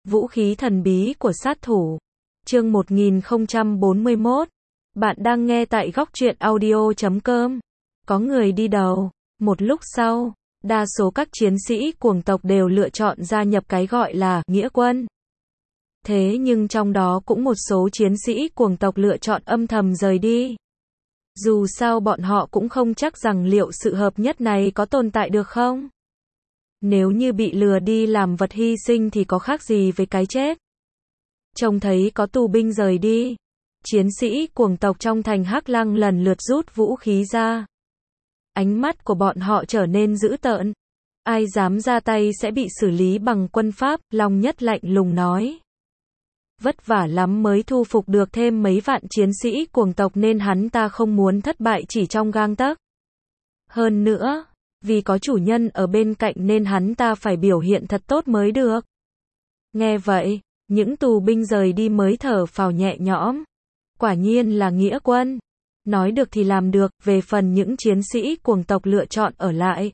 Vũ khí thần bí của sát thủ. Chương 1041. Bạn đang nghe tại góc truyện audio.com. Có người đi đầu. Một lúc sau, đa số các chiến sĩ cuồng tộc đều lựa chọn gia nhập cái gọi là nghĩa quân. Thế nhưng trong đó cũng một số chiến sĩ cuồng tộc lựa chọn âm thầm rời đi. Dù sao bọn họ cũng không chắc rằng liệu sự hợp nhất này có tồn tại được không? Nếu như bị lừa đi làm vật hy sinh thì có khác gì với cái chết. Trông thấy có tù binh rời đi, chiến sĩ cuồng tộc trong thành Hắc Lăng lần lượt rút vũ khí ra. Ánh mắt của bọn họ trở nên dữ tợn. Ai dám ra tay sẽ bị xử lý bằng quân pháp, Long Nhất lạnh lùng nói. Vất vả lắm mới thu phục được thêm mấy vạn chiến sĩ cuồng tộc nên hắn ta không muốn thất bại chỉ trong gang tấc. Hơn nữa, vì có chủ nhân ở bên cạnh nên hắn ta phải biểu hiện thật tốt mới được. Nghe vậy, những tù binh rời đi mới thở phào nhẹ nhõm. Quả nhiên là nghĩa quân. Nói được thì làm được, về phần những chiến sĩ cuồng tộc lựa chọn ở lại.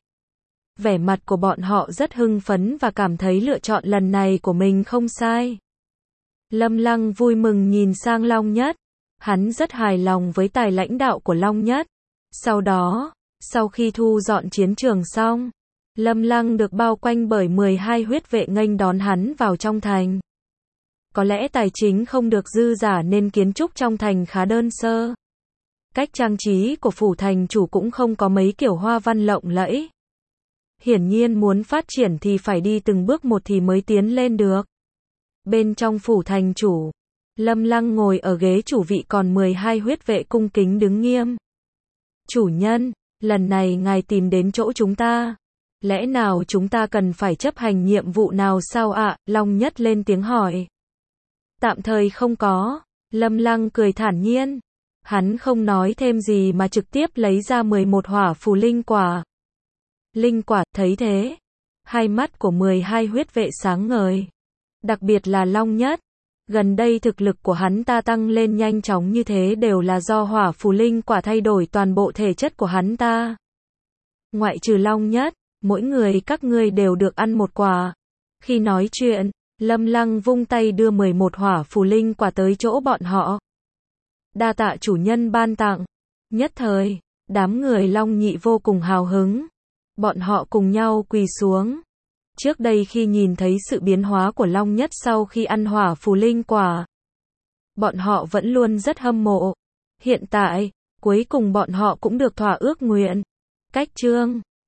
Vẻ mặt của bọn họ rất hưng phấn và cảm thấy lựa chọn lần này của mình không sai. Lâm Lăng vui mừng nhìn sang Long Nhất. Hắn rất hài lòng với tài lãnh đạo của Long Nhất. Sau đó, sau khi thu dọn chiến trường xong, Lâm Lăng được bao quanh bởi 12 huyết vệ nghênh đón hắn vào trong thành. Có lẽ tài chính không được dư giả nên kiến trúc trong thành khá đơn sơ. Cách trang trí của phủ thành chủ cũng không có mấy kiểu hoa văn lộng lẫy. Hiển nhiên muốn phát triển thì phải đi từng bước một thì mới tiến lên được. Bên trong phủ thành chủ, Lâm Lăng ngồi ở ghế chủ vị còn 12 huyết vệ cung kính đứng nghiêm. Chủ nhân, lần này ngài tìm đến chỗ chúng ta. Lẽ nào chúng ta cần phải chấp hành nhiệm vụ nào sao ạ? Long Nhất lên tiếng hỏi. Tạm thời không có. Lâm Lăng cười thản nhiên. Hắn không nói thêm gì mà trực tiếp lấy ra 11 hỏa phù linh quả. Linh quả, thấy thế, hai mắt của 12 huyết vệ sáng ngời. Đặc biệt là Long Nhất. Gần đây thực lực của hắn ta tăng lên nhanh chóng như thế đều là do hỏa phù linh quả thay đổi toàn bộ thể chất của hắn ta. Ngoại trừ Long Nhất, mỗi người các ngươi đều được ăn một quả. Khi nói chuyện, Lâm Lăng vung tay đưa 11 hỏa phù linh quả tới chỗ bọn họ. Đa tạ chủ nhân ban tặng. Nhất thời, đám người Long Nhị vô cùng hào hứng. Bọn họ cùng nhau quỳ xuống. Trước đây khi nhìn thấy sự biến hóa của Long Nhất sau khi ăn hỏa phù linh quả, bọn họ vẫn luôn rất hâm mộ. Hiện tại, cuối cùng bọn họ cũng được thỏa ước nguyện. Cách chương